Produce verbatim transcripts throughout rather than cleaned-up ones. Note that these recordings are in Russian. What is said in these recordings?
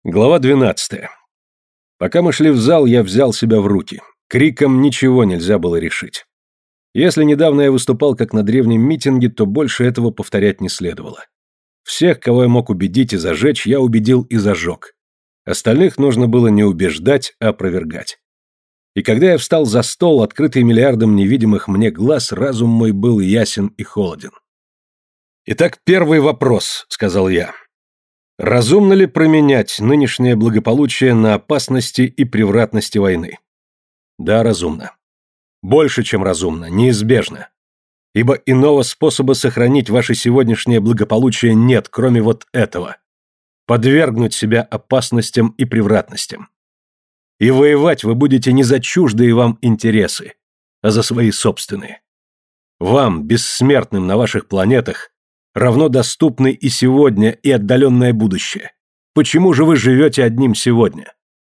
Глава двенадцатая. Пока мы шли в зал, я взял себя в руки. Криком ничего нельзя было решить. Если недавно я выступал как на древнем митинге, то больше этого повторять не следовало. Всех, кого я мог убедить и зажечь, я убедил и зажег. Остальных нужно было не убеждать, а опровергать. И когда я встал за стол, открытый миллиардом невидимых мне глаз, разум мой был ясен и холоден. «Итак, первый вопрос», — сказал я. Разумно ли променять нынешнее благополучие на опасности и превратности войны? Да, разумно. Больше, чем разумно, неизбежно. Ибо иного способа сохранить ваше сегодняшнее благополучие нет, кроме вот этого. Подвергнуть себя опасностям и превратностям. И воевать вы будете не за чуждые вам интересы, а за свои собственные. Вам, бессмертным на ваших планетах, равно доступны и сегодня, и отдаленное будущее. Почему же вы живете одним сегодня?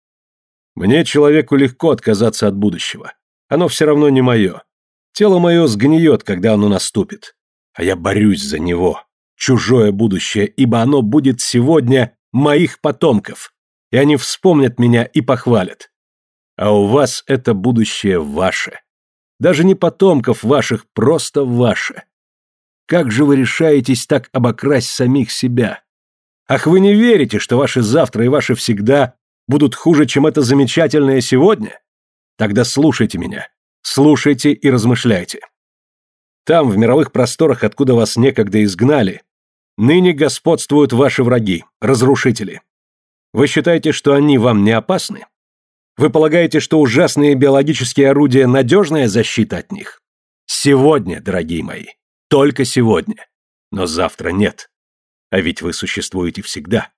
Мне, человеку, легко отказаться от будущего. Оно все равно не мое. Тело мое сгниет, когда оно наступит. А я борюсь за него, чужое будущее, ибо оно будет сегодня моих потомков. И они вспомнят меня и похвалят. А у вас это будущее ваше. Даже не потомков ваших, просто ваше. Как же вы решаетесь так обокрасть самих себя? Ах, вы не верите, что ваши завтра и ваши всегда будут хуже, чем это замечательное сегодня? Тогда слушайте меня, слушайте и размышляйте. Там, в мировых просторах, откуда вас некогда изгнали, ныне господствуют ваши враги, разрушители. Вы считаете, что они вам не опасны? Вы полагаете, что ужасные биологические орудия – надежная защита от них? Сегодня, дорогие мои. Только сегодня. Но завтра нет. А ведь вы существуете всегда.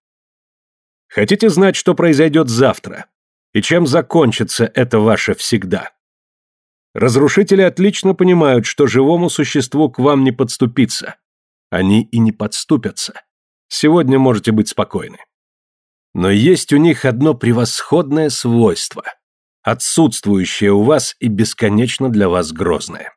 Хотите знать, что произойдет завтра? И чем закончится это ваше всегда? Разрушители отлично понимают, что живому существу к вам не подступиться. Они и не подступятся. Сегодня можете быть спокойны. Но есть у них одно превосходное свойство, отсутствующее у вас и бесконечно для вас грозное.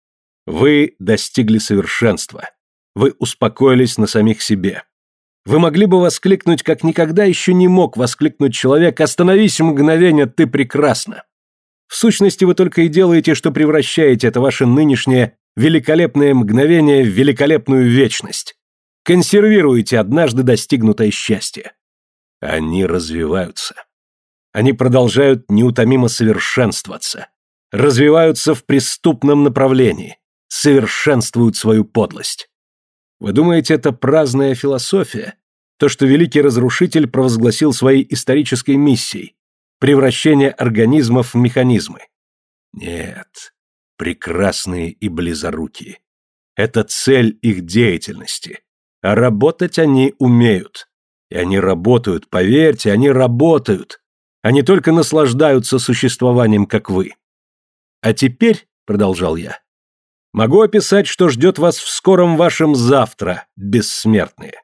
Вы достигли совершенства. Вы успокоились на самих себе. Вы могли бы воскликнуть, как никогда еще не мог воскликнуть человек: «Остановись мгновение, ты прекрасна!» В сущности, вы только и делаете, что превращаете это ваше нынешнее великолепное мгновение в великолепную вечность. Консервируете однажды достигнутое счастье. Они развиваются. Они продолжают неутомимо совершенствоваться. Развиваются в преступном направлении. Совершенствуют свою подлость. Вы думаете, это праздная философия? То, что великий разрушитель провозгласил своей исторической миссией – превращение организмов в механизмы? Нет, прекрасные и близорукие. Это цель их деятельности. А работать они умеют. И они работают, поверьте, они работают. Они только наслаждаются существованием, как вы. А теперь, продолжал я, могу описать, что ждет вас в скором вашем завтра, бессмертные.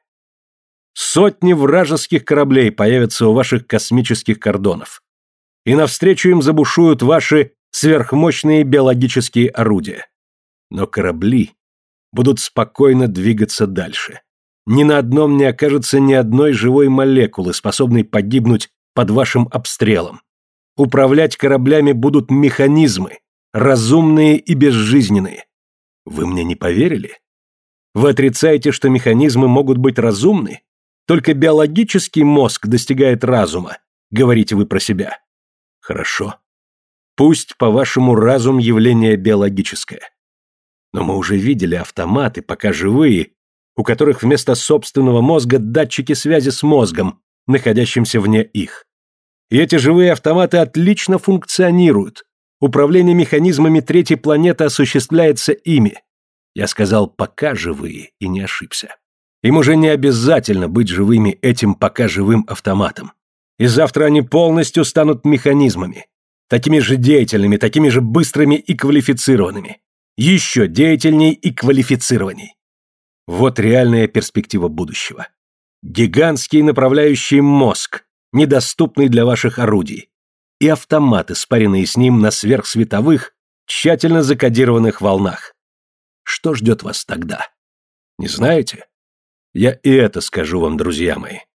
Сотни вражеских кораблей появятся у ваших космических кордонов. И навстречу им забушуют ваши сверхмощные биологические орудия. Но корабли будут спокойно двигаться дальше. Ни на одном не окажется ни одной живой молекулы, способной погибнуть под вашим обстрелом. Управлять кораблями будут механизмы, разумные и безжизненные. Вы мне не поверили? Вы отрицаете, что механизмы могут быть разумны? Только биологический мозг достигает разума, говорите вы про себя. Хорошо. Пусть, по-вашему, разум явление биологическое. Но мы уже видели автоматы, пока живые, у которых вместо собственного мозга датчики связи с мозгом, находящимся вне их. И эти живые автоматы отлично функционируют. Управление механизмами третьей планеты осуществляется ими. Я сказал «пока живые» и не ошибся. Им уже не обязательно быть живыми этим пока живым автоматом. И завтра они полностью станут механизмами. Такими же деятельными, такими же быстрыми и квалифицированными. Еще деятельней и квалифицированней. Вот реальная перспектива будущего. Гигантский направляющий мозг, недоступный для ваших орудий. И автоматы, спаренные с ним на сверхсветовых, тщательно закодированных волнах. Что ждет вас тогда? Не знаете? Я и это скажу вам, друзья мои.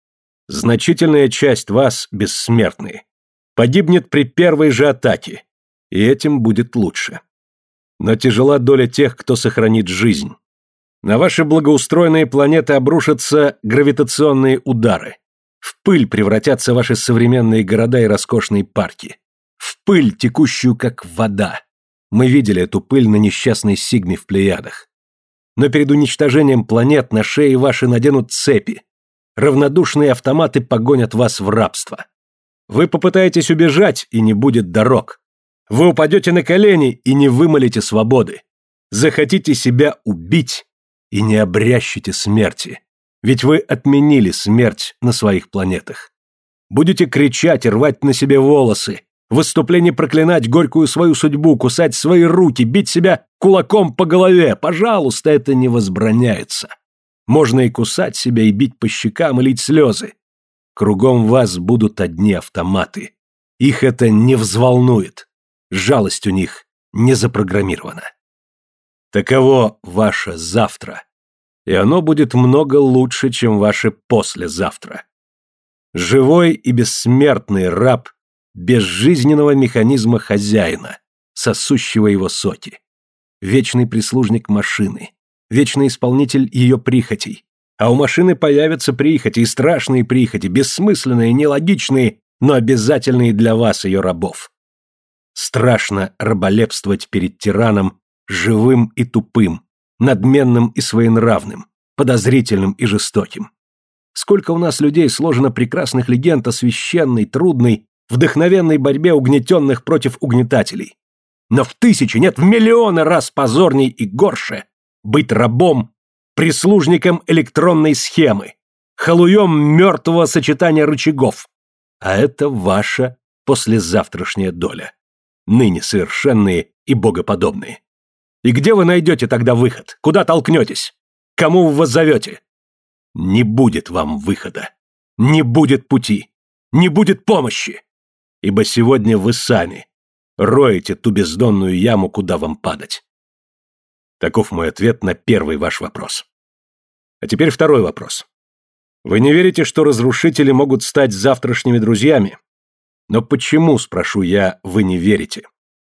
Значительная часть вас, бессмертные, погибнет при первой же атаке, и этим будет лучше. Но тяжела доля тех, кто сохранит жизнь. На ваши благоустроенные планеты обрушатся гравитационные удары. В пыль превратятся ваши современные города и роскошные парки. В пыль, текущую как вода. Мы видели эту пыль на несчастной Сигме в Плеядах. Но перед уничтожением планет на шее ваши наденут цепи. Равнодушные автоматы погонят вас в рабство. Вы попытаетесь убежать, и не будет дорог. Вы упадете на колени, и не вымолите свободы. Захотите себя убить, и не обрящите смерти. Ведь вы отменили смерть на своих планетах. Будете кричать и рвать на себе волосы, в выступлении проклинать горькую свою судьбу, кусать свои руки, бить себя кулаком по голове. Пожалуйста, это не возбраняется. Можно и кусать себя, и бить по щекам, и лить слезы. Кругом вас будут одни автоматы. Их это не взволнует. Жалость у них не запрограммирована. Таково ваше завтра. И оно будет много лучше, чем ваше послезавтра. Живой и бессмертный раб безжизненного механизма хозяина, сосущего его соки. Вечный прислужник машины, вечный исполнитель ее прихотей. А у машины появятся прихоти, и страшные прихоти, бессмысленные, нелогичные, но обязательные для вас, ее рабов. Страшно раболепствовать перед тираном, живым и тупым, надменным и своенравным, подозрительным и жестоким. Сколько у нас людей сложено прекрасных легенд о священной, трудной, вдохновенной борьбе угнетенных против угнетателей. Но в тысячи, нет, в миллионы раз позорней и горше быть рабом, прислужником электронной схемы, халуем мертвого сочетания рычагов. А это ваша послезавтрашняя доля. Ныне совершенные и богоподобные. И где вы найдете тогда выход? Куда толкнетесь? Кому вы воззовете? Не будет вам выхода. Не будет пути. Не будет помощи. Ибо сегодня вы сами роете ту бездонную яму, куда вам падать. Таков мой ответ на первый ваш вопрос. А теперь второй вопрос. Вы не верите, что разрушители могут стать завтрашними друзьями? Но почему, спрошу я, вы не верите?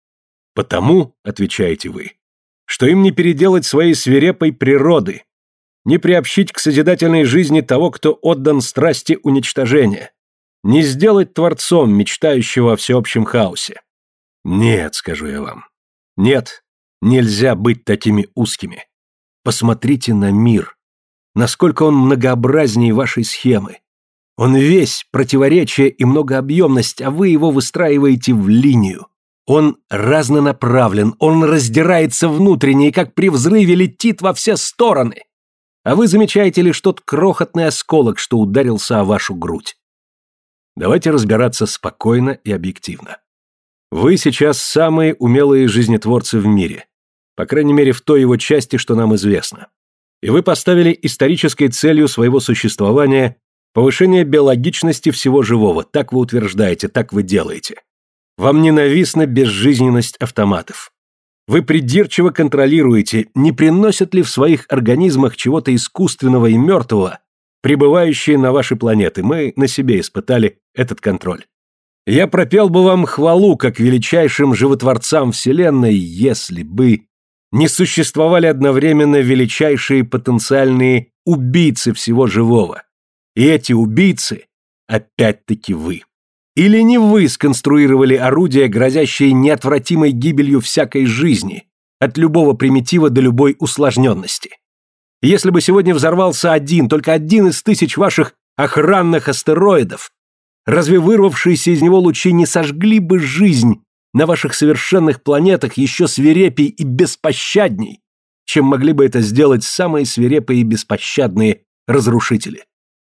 Потому, отвечаете вы, что им не переделать своей свирепой природы, не приобщить к созидательной жизни того, кто отдан страсти уничтожения, не сделать творцом, мечтающего о всеобщем хаосе. Нет, скажу я вам, нет, нельзя быть такими узкими. Посмотрите на мир, насколько он многообразнее вашей схемы. Он весь противоречие и многообъемность, а вы его выстраиваете в линию. Он разнонаправлен, он раздирается внутренне и как при взрыве летит во все стороны. А вы замечаете лишь тот крохотный осколок, что ударился о вашу грудь. Давайте разбираться спокойно и объективно. Вы сейчас самые умелые жизнетворцы в мире, по крайней мере в той его части, что нам известно. И вы поставили исторической целью своего существования повышение биологичности всего живого, так вы утверждаете, так вы делаете. Вам ненавистна безжизненность автоматов. Вы придирчиво контролируете, не приносят ли в своих организмах чего-то искусственного и мертвого, прибывающие на ваши планеты. Мы на себе испытали этот контроль. Я пропел бы вам хвалу как величайшим животворцам Вселенной, если бы не существовали одновременно величайшие потенциальные убийцы всего живого. И эти убийцы опять-таки вы. Или не вы сконструировали орудия, грозящие неотвратимой гибелью всякой жизни, от любого примитива до любой усложненности? Если бы сегодня взорвался один, только один из тысяч ваших охранных астероидов, разве вырвавшиеся из него лучи не сожгли бы жизнь на ваших совершенных планетах еще свирепей и беспощадней, чем могли бы это сделать самые свирепые и беспощадные разрушители?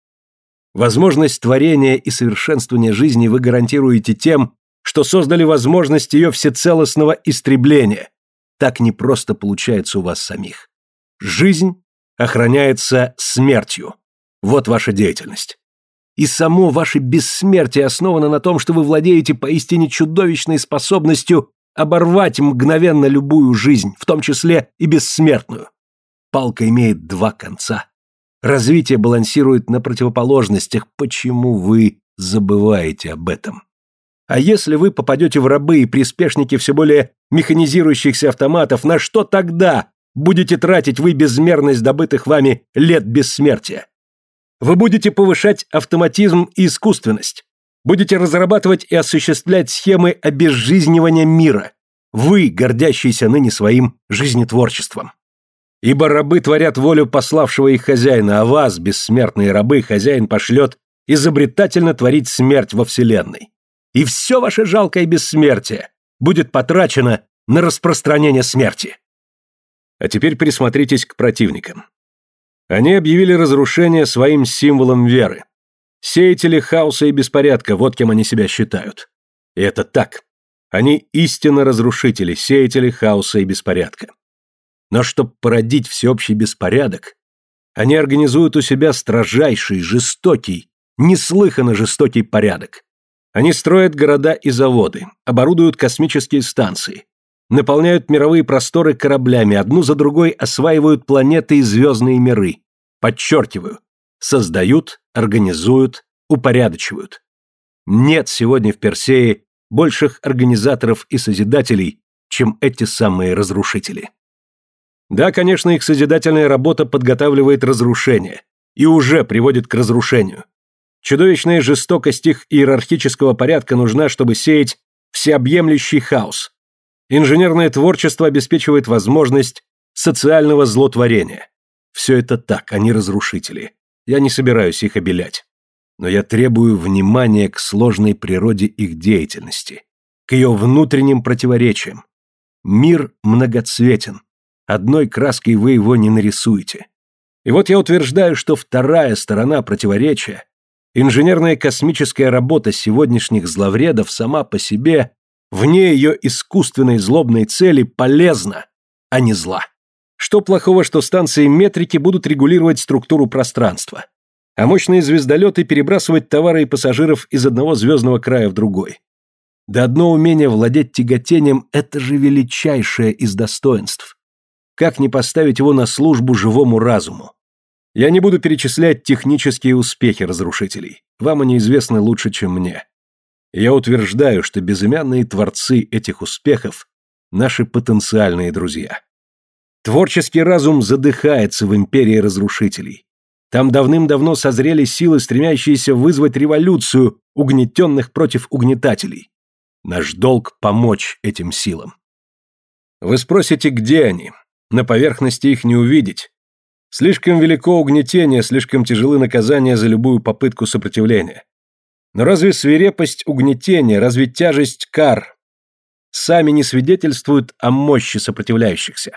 Возможность творения и совершенствования жизни вы гарантируете тем, что создали возможность ее всецелостного истребления. Так не просто получается у вас самих. Жизнь охраняется смертью. Вот ваша деятельность. И само ваше бессмертие основано на том, что вы владеете поистине чудовищной способностью оборвать мгновенно любую жизнь, в том числе и бессмертную. Палка имеет два конца. Развитие балансирует на противоположностях. Почему вы забываете об этом? А если вы попадете в рабы и приспешники все более механизирующихся автоматов, на что тогда будете тратить вы безмерность добытых вами лет бессмертия? Вы будете повышать автоматизм и искусственность. Будете разрабатывать и осуществлять схемы обезжизнивания мира. Вы, гордящиеся ныне своим жизнетворчеством. Ибо рабы творят волю пославшего их хозяина, а вас, бессмертные рабы, хозяин пошлет изобретательно творить смерть во вселенной. И все ваше жалкое бессмертие будет потрачено на распространение смерти. А теперь присмотритесь к противникам. Они объявили разрушение своим символом веры. Сеятели хаоса и беспорядка, вот кем они себя считают. И это так. Они истинно разрушители, сеятели хаоса и беспорядка. Но чтобы породить всеобщий беспорядок, они организуют у себя строжайший, жестокий, неслыханно жестокий порядок. Они строят города и заводы, оборудуют космические станции, наполняют мировые просторы кораблями, одну за другой осваивают планеты и звездные миры. Подчеркиваю, создают, организуют, упорядочивают. Нет сегодня в Персее больших организаторов и созидателей, чем эти самые разрушители. Да, конечно, их созидательная работа подготавливает разрушение и уже приводит к разрушению. Чудовищная жестокость их иерархического порядка нужна, чтобы сеять всеобъемлющий хаос. Инженерное творчество обеспечивает возможность социального злотворения. Все это так, они разрушители. Я не собираюсь их обелять. Но я требую внимания к сложной природе их деятельности, к ее внутренним противоречиям. Мир многоцветен. Одной краской вы его не нарисуете. И вот я утверждаю, что вторая сторона противоречия, инженерная космическая работа сегодняшних зловредов сама по себе, вне ее искусственной злобной цели, полезна, а не зла. Что плохого, что станции метрики будут регулировать структуру пространства, а мощные звездолеты перебрасывать товары и пассажиров из одного звездного края в другой? Да одно умение владеть тяготением – это же величайшее из достоинств. Как не поставить его на службу живому разуму? Я не буду перечислять технические успехи разрушителей. Вам они известны лучше, чем мне. Я утверждаю, что безымянные творцы этих успехов – наши потенциальные друзья. Творческий разум задыхается в империи разрушителей. Там давным-давно созрели силы, стремящиеся вызвать революцию угнетенных против угнетателей. Наш долг – помочь этим силам. Вы спросите, где они? На поверхности их не увидеть. Слишком велико угнетение, слишком тяжелы наказания за любую попытку сопротивления. Но разве свирепость угнетения, разве тяжесть кар сами не свидетельствуют о мощи сопротивляющихся?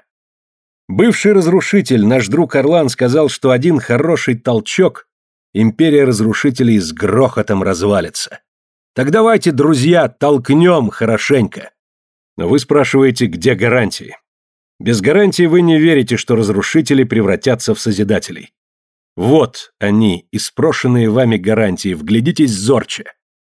Бывший разрушитель, наш друг Орлан, сказал, что один хороший толчок империя разрушителей с грохотом развалится. Так давайте, друзья, толкнем хорошенько. Но вы спрашиваете, где гарантии? Без гарантии вы не верите, что разрушители превратятся в созидателей. Вот они, испрошенные вами гарантии, вглядитесь зорче.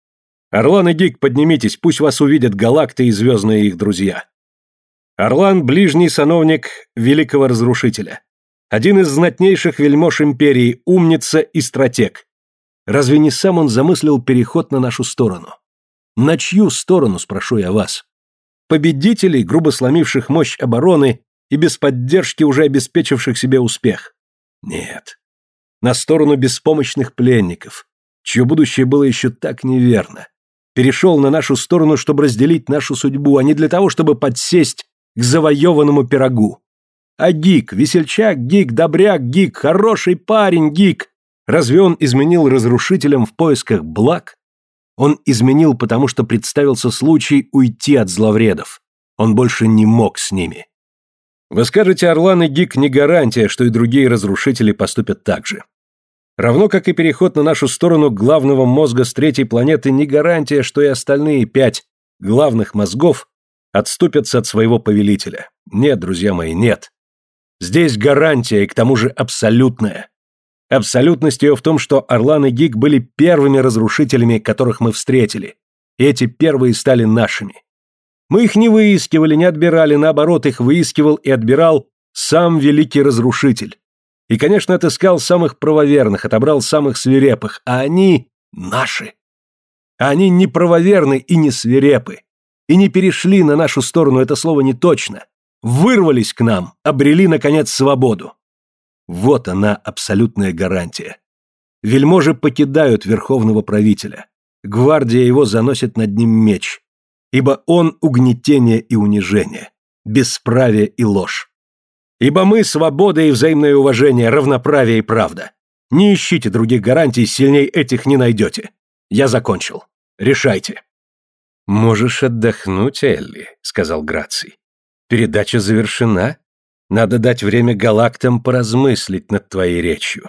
Орлан и Гик, поднимитесь, пусть вас увидят галакты и звездные их друзья. Орлан – ближний сановник великого разрушителя. Один из знатнейших вельмож империи, умница и стратег. Разве не сам он замыслил переход на нашу сторону? На чью сторону, спрошу я вас? Победителей, грубо сломивших мощь обороны и без поддержки уже обеспечивших себе успех? Нет. На сторону беспомощных пленников, чье будущее было еще так неверно. Перешел на нашу сторону, чтобы разделить нашу судьбу, а не для того, чтобы подсесть к завоеванному пирогу. А Гик, весельчак Гик, добряк Гик, хороший парень Гик, разве он изменил разрушителям в поисках благ? Он изменил, потому что представился случай уйти от зловредов. Он больше не мог с ними. Вы скажете, Орлан и Гик не гарантия, что и другие разрушители поступят так же. Равно как и переход на нашу сторону главного мозга с третьей планеты не гарантия, что и остальные пять главных мозгов отступятся от своего повелителя. Нет, друзья мои, нет. Здесь гарантия, и к тому же абсолютная. Абсолютность ее в том, что Орлан и Гик были первыми разрушителями, которых мы встретили. И эти первые стали нашими. Мы их не выискивали, не отбирали, наоборот, их выискивал и отбирал сам великий разрушитель. И, конечно, отыскал самых правоверных, отобрал самых свирепых, а они наши. Они не правоверны и не свирепы. И не перешли на нашу сторону, это слово не точно. Вырвались к нам, обрели, наконец, свободу. Вот она, абсолютная гарантия. Вельможи покидают верховного правителя. Гвардия его заносит над ним меч. Ибо он угнетение и унижение, бесправие и ложь. Ибо мы свобода и взаимное уважение, равноправие и правда. Не ищите других гарантий, сильней этих не найдете. Я закончил. Решайте. «Можешь отдохнуть, Элли», — сказал Граций. «Передача завершена. Надо дать время галактам поразмыслить над твоей речью».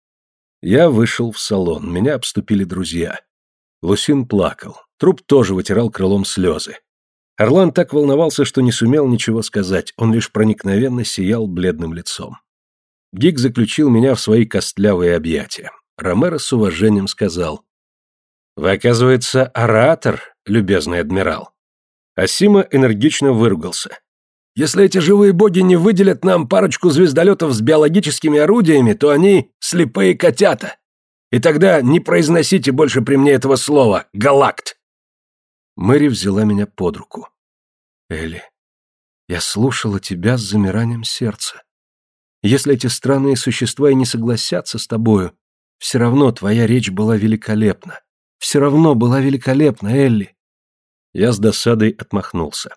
Я вышел в салон, меня обступили друзья. Лусин плакал, Труп тоже вытирал крылом слезы. Орлан так волновался, что не сумел ничего сказать, он лишь проникновенно сиял бледным лицом. Гик заключил меня в свои костлявые объятия. Ромеро с уважением сказал: «Вы, оказывается, оратор, любезный адмирал». Асима энергично выругался. «Если эти живые боги не выделят нам парочку звездолетов с биологическими орудиями, то они слепые котята. И тогда не произносите больше при мне этого слова «галакт». Мэри взяла меня под руку. «Элли, я слушала тебя с замиранием сердца. Если эти странные существа и не согласятся с тобою, все равно твоя речь была великолепна. Все равно была великолепна, Элли». Я с досадой отмахнулся.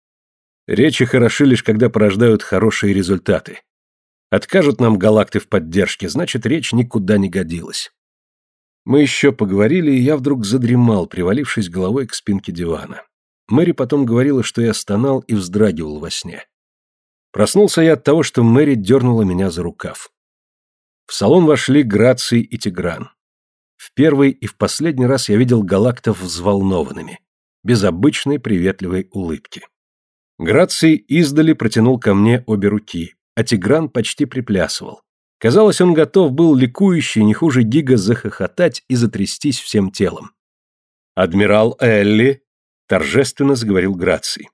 Речи хороши лишь когда порождают хорошие результаты. Откажут нам галакты в поддержке, значит, речь никуда не годилась. Мы еще поговорили, и я вдруг задремал, привалившись головой к спинке дивана. Мэри потом говорила, что я стонал и вздрагивал во сне. Проснулся я от того, что Мэри дернула меня за рукав. В салон вошли Граций и Тигран. В первый и в последний раз я видел галактов взволнованными, без обычной приветливой улыбки. Граций издали протянул ко мне обе руки, а Тигран почти приплясывал. Казалось, он готов был ликующий, не хуже Гига, захохотать и затрястись всем телом. «Адмирал Элли», — торжественно заговорил Граций,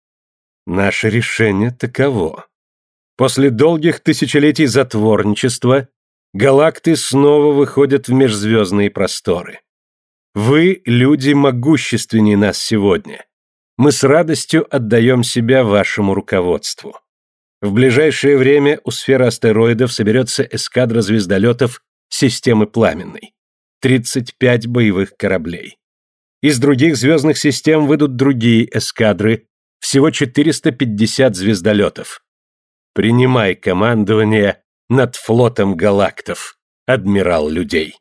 — «наше решение таково. После долгих тысячелетий затворничества галакты снова выходят в межзвездные просторы. Вы, люди, могущественнее нас сегодня. Мы с радостью отдаем себя вашему руководству. В ближайшее время у сферы астероидов соберется эскадра звездолетов системы Пламенной. тридцать пять боевых кораблей. Из других звездных систем выйдут другие эскадры, всего четыреста пятьдесят звездолетов. Принимай командование над флотом галактов, адмирал людей».